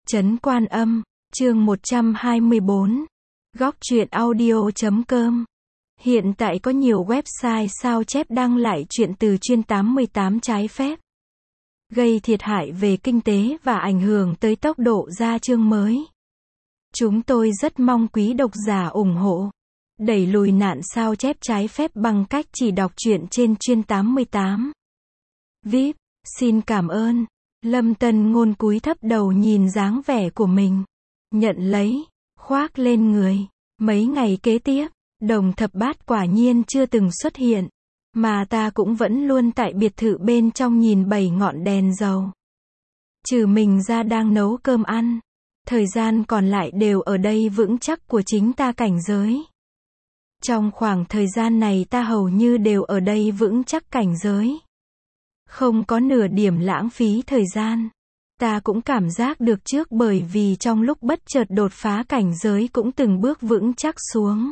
Trấn Quan Âm, chương 124. Góc truyện audio.com. Hiện tại có nhiều website sao chép đăng lại truyện từ chuyên 88 trái phép, gây thiệt hại về kinh tế và ảnh hưởng tới tốc độ ra chương mới. Chúng tôi rất mong quý độc giả ủng hộ, đẩy lùi nạn sao chép trái phép bằng cách chỉ đọc truyện trên chuyên 88. VIP, xin cảm ơn. Lâm Tân Ngôn cúi thấp đầu nhìn dáng vẻ của mình, nhận lấy, khoác lên người. Mấy ngày kế tiếp, Đồng Thập Bát quả nhiên chưa từng xuất hiện, mà ta cũng vẫn luôn tại biệt thự bên trong nhìn 7 ngọn đèn dầu. Trừ mình ra đang nấu cơm ăn, thời gian còn lại đều ở đây vững chắc của chính ta cảnh giới. Trong khoảng thời gian này ta hầu như đều ở đây vững chắc cảnh giới, không có nửa điểm lãng phí thời gian. Ta cũng cảm giác được trước, bởi vì trong lúc bất chợt đột phá cảnh giới cũng từng bước vững chắc xuống.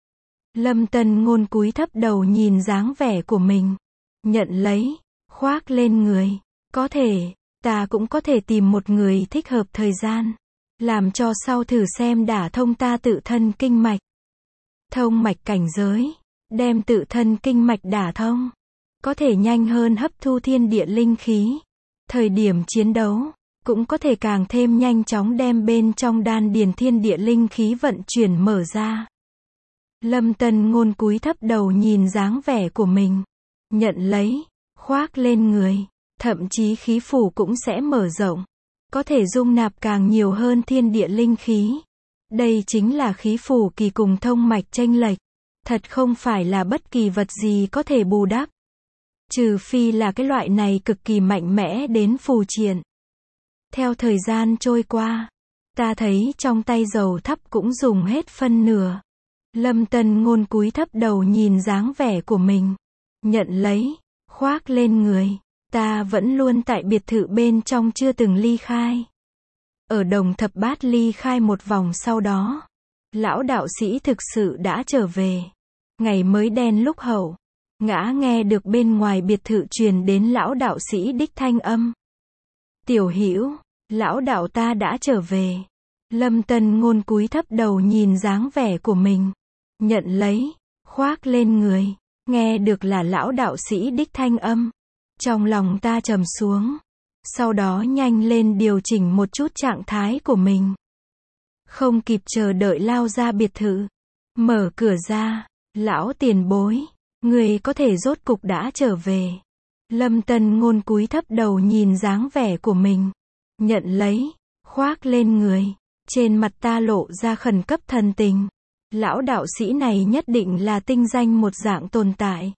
Lâm Tân Ngôn cúi thấp đầu nhìn dáng vẻ của mình, nhận lấy, khoác lên người. Có thể, ta cũng có thể tìm một người thích hợp thời gian, làm cho sau thử xem đả thông ta tự thân kinh mạch. Thông mạch cảnh giới, đem tự thân kinh mạch đả thông, có thể nhanh hơn hấp thu thiên địa linh khí. Thời điểm chiến đấu, cũng có thể càng thêm nhanh chóng đem bên trong đan điền thiên địa linh khí vận chuyển mở ra. Lâm Tân Ngôn cúi thấp đầu nhìn dáng vẻ của mình, nhận lấy, khoác lên người. Thậm chí khí phủ cũng sẽ mở rộng, có thể dung nạp càng nhiều hơn thiên địa linh khí. Đây chính là khí phủ kỳ cùng thông mạch chênh lệch, thật không phải là bất kỳ vật gì có thể bù đắp. Trừ phi là cái loại này cực kỳ mạnh mẽ đến phù triện. Theo thời gian trôi qua, ta thấy trong tay dầu thắp cũng dùng hết phân nửa. Lâm Tân Ngôn cúi thấp đầu nhìn dáng vẻ của mình, nhận lấy, khoác lên người. Ta vẫn luôn tại biệt thự bên trong chưa từng ly khai. Ở Đồng Thập Bát ly khai một vòng sau đó, lão đạo sĩ thực sự đã trở về. Ngày mới đen lúc hậu, ngã nghe được bên ngoài biệt thự truyền đến lão đạo sĩ đích thanh âm. Tiểu Hữu, lão đạo ta đã trở về. Lâm Tân Ngôn cúi thấp đầu nhìn dáng vẻ của mình, nhận lấy, khoác lên người. Nghe được là lão đạo sĩ đích thanh âm, trong lòng ta trầm xuống, sau đó nhanh lên điều chỉnh một chút trạng thái của mình. Không kịp chờ đợi lao ra biệt thự, mở cửa ra. Lão tiền bối, người có thể rốt cục đã trở về. Lâm Tân Ngôn cúi thấp đầu nhìn dáng vẻ của mình, nhận lấy, khoác lên người. Trên mặt ta lộ ra khẩn cấp thần tình. Lão đạo sĩ này nhất định là tinh danh một dạng tồn tại.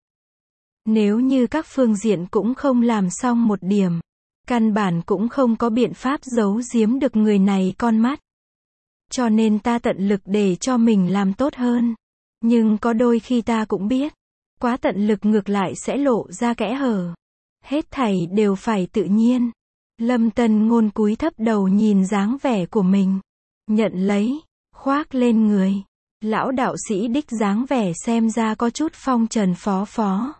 Nếu như các phương diện cũng không làm xong một điểm, căn bản cũng không có biện pháp giấu giếm được người này con mắt. Cho nên ta tận lực để cho mình làm tốt hơn. Nhưng có đôi khi ta cũng biết, quá tận lực ngược lại sẽ lộ ra kẽ hở. Hết thảy đều phải tự nhiên. Lâm Tân Ngôn cúi thấp đầu nhìn dáng vẻ của mình, nhận lấy, khoác lên người. Lão đạo sĩ đích dáng vẻ xem ra có chút phong trần phó phó.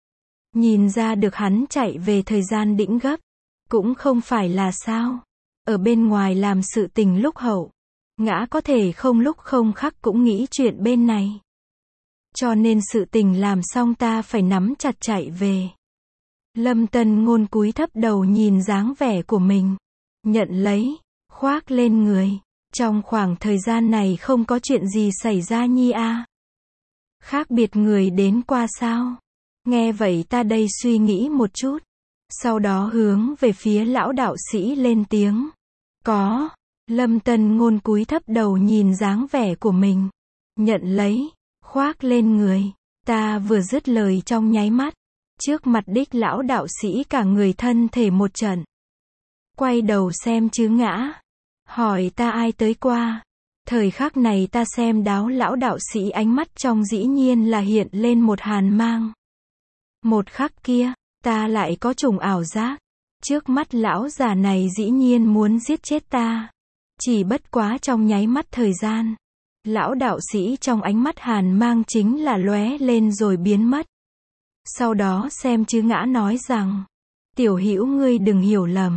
Nhìn ra được hắn chạy về thời gian đỉnh gấp, cũng không phải là sao. Ở bên ngoài làm sự tình lúc hậu, ngã có thể không lúc không khắc cũng nghĩ chuyện bên này. Cho nên sự tình làm xong ta phải nắm chặt chạy về. Lâm Tân Ngôn cúi thấp đầu nhìn dáng vẻ của mình, nhận lấy, khoác lên người. Trong khoảng thời gian này không có chuyện gì xảy ra nhi a? Khác biệt người đến qua sao? Nghe vậy ta đây suy nghĩ một chút, sau đó hướng về phía lão đạo sĩ lên tiếng. Có. Lâm Tân Ngôn cúi thấp đầu nhìn dáng vẻ của mình, nhận lấy, khoác lên người. Ta vừa dứt lời trong nháy mắt, trước mặt đích lão đạo sĩ cả người thân thể một trận. Quay đầu xem chứ ngã, hỏi ta ai tới qua. Thời khắc này ta xem đáo lão đạo sĩ ánh mắt trong dĩ nhiên là hiện lên một hàn mang. Một khắc kia, ta lại có trùng ảo giác, trước mắt lão già này dĩ nhiên muốn giết chết ta. Chỉ bất quá trong nháy mắt thời gian, lão đạo sĩ trong ánh mắt hàn mang chính là lóe lên rồi biến mất. Sau đó xem chứ ngã nói rằng, Tiểu Hữu ngươi đừng hiểu lầm,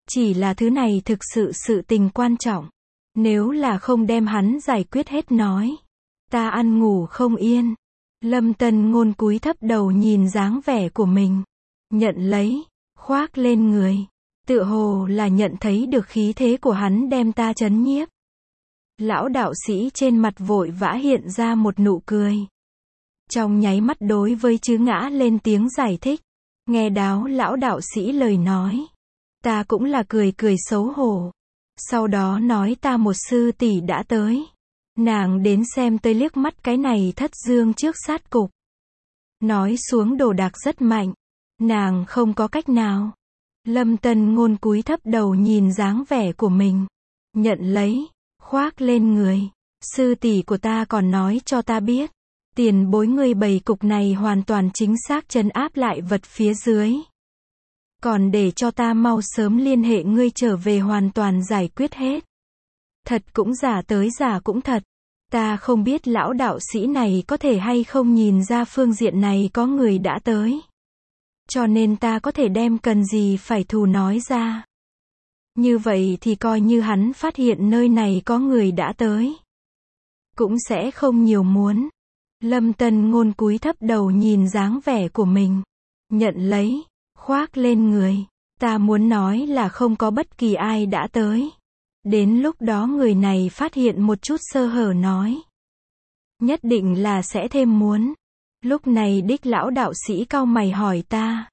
Chỉ là thứ này thực sự tình quan trọng. Nếu là không đem hắn giải quyết hết nói. Ta ăn ngủ không yên. Lâm Tân Ngôn cúi thấp đầu nhìn dáng vẻ của mình. Nhận lấy, khoác lên người. Tựa hồ là nhận thấy được khí thế của hắn đem ta trấn nhiếp. Lão đạo sĩ trên mặt vội vã hiện ra một nụ cười. Trong nháy mắt đối với Chứ Ngã lên tiếng giải thích. Nghe đáo lão đạo sĩ lời nói. Ta cũng là cười xấu hổ. Sau đó nói ta một sư tỷ đã tới. Nàng đến xem tôi liếc mắt cái này thất dương trước sát cục. Nói xuống đồ đạc rất mạnh. Nàng không có cách nào. Lâm Tân Ngôn cúi thấp đầu nhìn dáng vẻ của mình. Nhận lấy, khoác lên người. Sư tỷ của ta còn nói cho ta biết. Tiền bối ngươi bày cục này hoàn toàn chính xác trấn áp lại vật phía dưới. Còn để cho ta mau sớm liên hệ ngươi trở về hoàn toàn giải quyết hết. Thật cũng giả tới giả cũng thật. Ta không biết lão đạo sĩ này có thể hay không nhìn ra phương diện này có người đã tới. Cho nên ta có thể đem cần gì phải thù nói ra. Như vậy thì coi như hắn phát hiện nơi này có người đã tới. Cũng sẽ không nhiều muốn. Lâm Tân Ngôn cúi thấp đầu nhìn dáng vẻ của mình. Nhận lấy, khoác lên người. Ta muốn nói là không có bất kỳ ai đã tới. Đến lúc đó người này phát hiện một chút sơ hở nói. Nhất định là sẽ thêm muốn. Lúc này đích lão đạo sĩ cau mày hỏi ta.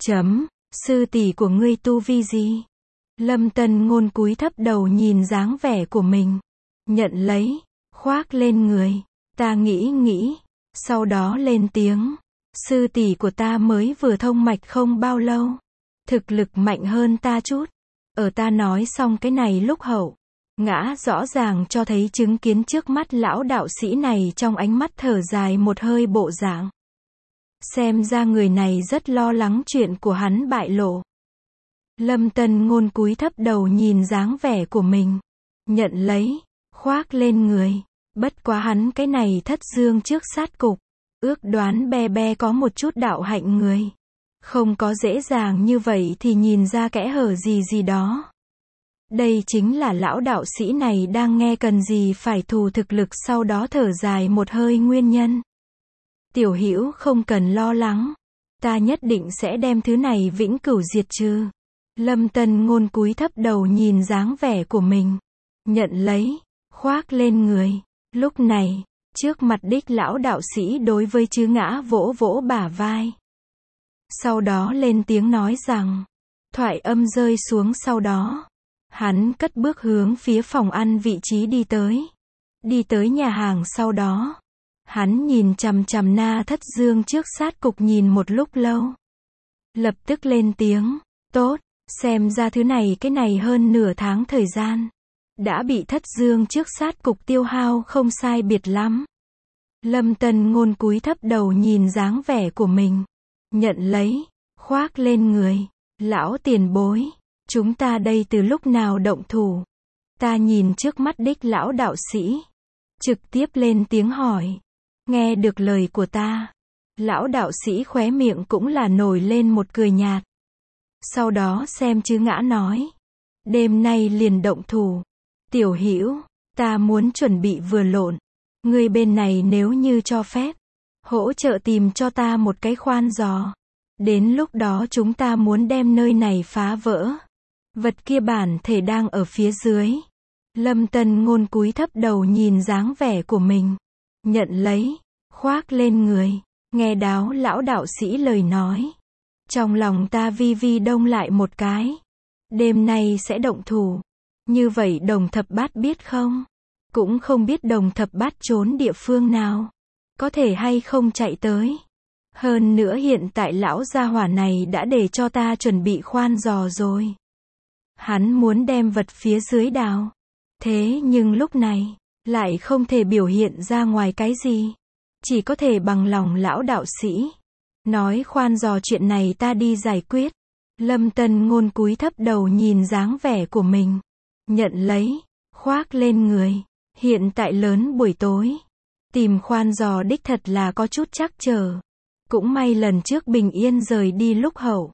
Sư tỷ của ngươi tu vi gì? Lâm Tân Ngôn cúi thấp đầu nhìn dáng vẻ của mình. Nhận lấy, khoác lên người. Ta nghĩ. Sau đó lên tiếng. Sư tỷ của ta mới vừa thông mạch không bao lâu. Thực lực mạnh hơn ta chút. Ở ta nói xong cái này lúc hậu. Ngã rõ ràng cho thấy chứng kiến trước mắt lão đạo sĩ này trong ánh mắt thở dài một hơi bộ dạng. Xem ra người này rất lo lắng chuyện của hắn bại lộ. Lâm Tân Ngôn cúi thấp đầu nhìn dáng vẻ của mình. Nhận lấy, khoác lên người. Bất quá hắn cái này thất dương trước sát cục. Ước đoán be có một chút đạo hạnh người. Không có dễ dàng như vậy thì nhìn ra kẽ hở gì đó. Đây chính là lão đạo sĩ này đang nghe cần gì phải thù thực lực sau đó thở dài một hơi nguyên nhân. Tiểu Hữu không cần lo lắng. Ta nhất định sẽ đem thứ này vĩnh cửu diệt trừ. Lâm Tân Ngôn cúi thấp đầu nhìn dáng vẻ của mình. Nhận lấy, khoác lên người. Lúc này, trước mặt đích lão đạo sĩ đối với Chứ Ngã vỗ bả vai. Sau đó lên tiếng nói rằng. Thoại âm rơi xuống sau đó. Hắn cất bước hướng phía phòng ăn vị trí đi tới. Đi tới nhà hàng sau đó. Hắn nhìn chằm na thất dương trước sát cục nhìn một lúc lâu. Lập tức lên tiếng. Tốt, xem ra thứ này cái này hơn nửa tháng thời gian. Đã bị thất dương trước sát cục tiêu hao không sai biệt lắm. Lâm Tân Ngôn cúi thấp đầu nhìn dáng vẻ của mình. Nhận lấy, khoác lên người. Lão tiền bối. Chúng ta đây từ lúc nào động thủ? Ta nhìn trước mắt đích lão đạo sĩ. Trực tiếp lên tiếng hỏi. Nghe được lời của ta. Lão đạo sĩ khóe miệng cũng là nổi lên một cười nhạt. Sau đó xem Chứ Ngã nói. Đêm nay liền động thủ. Tiểu Hữu, ta muốn chuẩn bị vừa lộn. Người bên này nếu như cho phép. Hỗ trợ tìm cho ta một cái khoan giò. Đến lúc đó chúng ta muốn đem nơi này phá vỡ. Vật kia bản thể đang ở phía dưới. Lâm Tân Ngôn cúi thấp đầu nhìn dáng vẻ của mình. Nhận lấy, khoác lên người. Nghe đáo lão đạo sĩ lời nói. Trong lòng ta vi đông lại một cái. Đêm nay sẽ động thủ. Như vậy Đồng Thập Bát biết không? Cũng không biết Đồng Thập Bát trốn địa phương nào. Có thể hay không chạy tới. Hơn nữa hiện tại lão gia hỏa này đã để cho ta chuẩn bị khoan giò rồi. Hắn muốn đem vật phía dưới đào. Thế nhưng lúc này, lại không thể biểu hiện ra ngoài cái gì. Chỉ có thể bằng lòng lão đạo sĩ. Nói khoan giò chuyện này ta đi giải quyết. Lâm Tân Ngôn cúi thấp đầu nhìn dáng vẻ của mình. Nhận lấy, khoác lên người. Hiện tại lớn buổi tối. Tìm khoan giò đích thật là có chút trắc trở. Cũng may lần trước bình yên rời đi lúc hậu.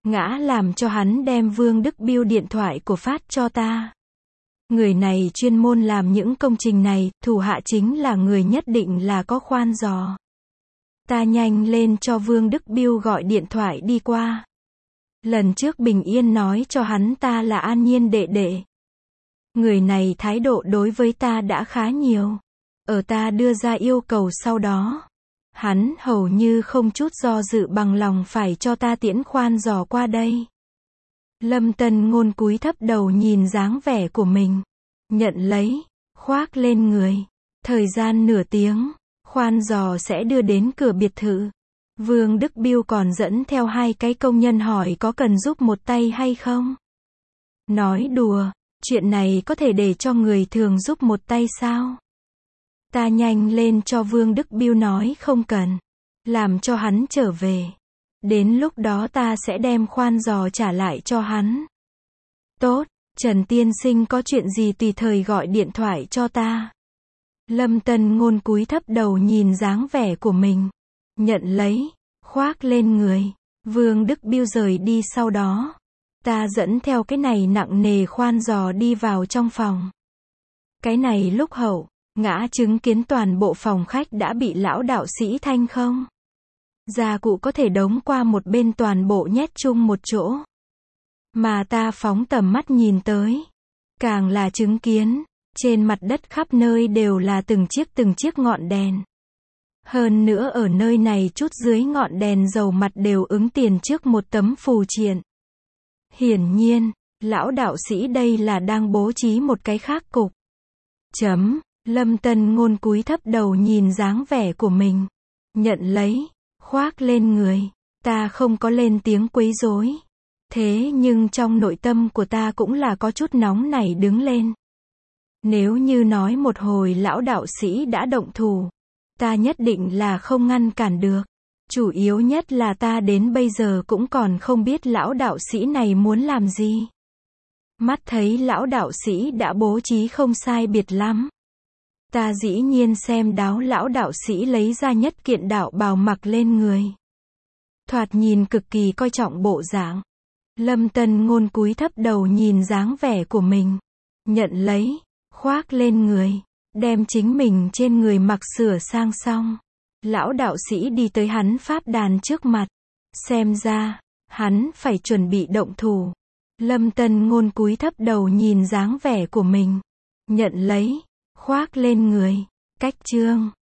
Ngã làm cho hắn đem Vương Đức Biêu điện thoại của phát cho ta. Người này chuyên môn làm những công trình này, thủ hạ chính là người nhất định là có khoan giò. Ta nhanh lên cho Vương Đức Biêu gọi điện thoại đi qua. Lần trước Bình Yên nói cho hắn ta là An Nhiên đệ đệ. Người này thái độ đối với ta đã khá nhiều. Ở ta đưa ra yêu cầu sau đó, hắn hầu như không chút do dự bằng lòng phải cho ta tiễn khoan giò qua đây. Lâm Tân Ngôn cúi thấp đầu nhìn dáng vẻ của mình. Nhận lấy, khoác lên người. Thời gian nửa tiếng, khoan giò sẽ đưa đến cửa biệt thự. Vương Đức Biêu còn dẫn theo 2 cái công nhân hỏi có cần giúp một tay hay không. Nói đùa, chuyện này có thể để cho người thường giúp một tay sao? Ta nhanh lên cho Vương Đức Biêu nói không cần. Làm cho hắn trở về. Đến lúc đó ta sẽ đem khoan giò trả lại cho hắn. Tốt, Trần tiên sinh có chuyện gì tùy thời gọi điện thoại cho ta. Lâm Tân Ngôn cúi thấp đầu nhìn dáng vẻ của mình. Nhận lấy, khoác lên người. Vương Đức Biêu rời đi sau đó. Ta dẫn theo cái này nặng nề khoan giò đi vào trong phòng. Cái này lúc hậu, Ngã chứng kiến toàn bộ phòng khách đã bị lão đạo sĩ thanh không. Gia cụ có thể đống qua một bên toàn bộ nhét chung một chỗ. Mà ta phóng tầm mắt nhìn tới. Càng là chứng kiến, trên mặt đất khắp nơi đều là từng chiếc ngọn đèn. Hơn nữa ở nơi này chút dưới ngọn đèn dầu mặt đều ứng tiền trước một tấm phù triện. Hiển nhiên, lão đạo sĩ đây là đang bố trí một cái khác cục. Lâm Tân Ngôn cúi thấp đầu nhìn dáng vẻ của mình. Nhận lấy, khoác lên người. Ta không có lên tiếng quấy rối. Thế nhưng trong nội tâm của ta cũng là có chút nóng nảy đứng lên. Nếu như nói một hồi lão đạo sĩ đã động thủ, ta nhất định là không ngăn cản được. Chủ yếu nhất là ta đến bây giờ cũng còn không biết lão đạo sĩ này muốn làm gì. Mắt thấy lão đạo sĩ đã bố trí không sai biệt lắm. Ta dĩ nhiên xem đáo lão đạo sĩ lấy ra nhất kiện đạo bào mặc lên người. Thoạt nhìn cực kỳ coi trọng bộ dạng. Lâm Tân Ngôn cúi thấp đầu nhìn dáng vẻ của mình. Nhận lấy, khoác lên người. Đem chính mình trên người mặc sửa sang xong. Lão đạo sĩ đi tới hắn pháp đàn trước mặt. Xem ra, hắn phải chuẩn bị động thủ. Lâm Tân Ngôn cúi thấp đầu nhìn dáng vẻ của mình. Nhận lấy, khoác lên người. Cách chương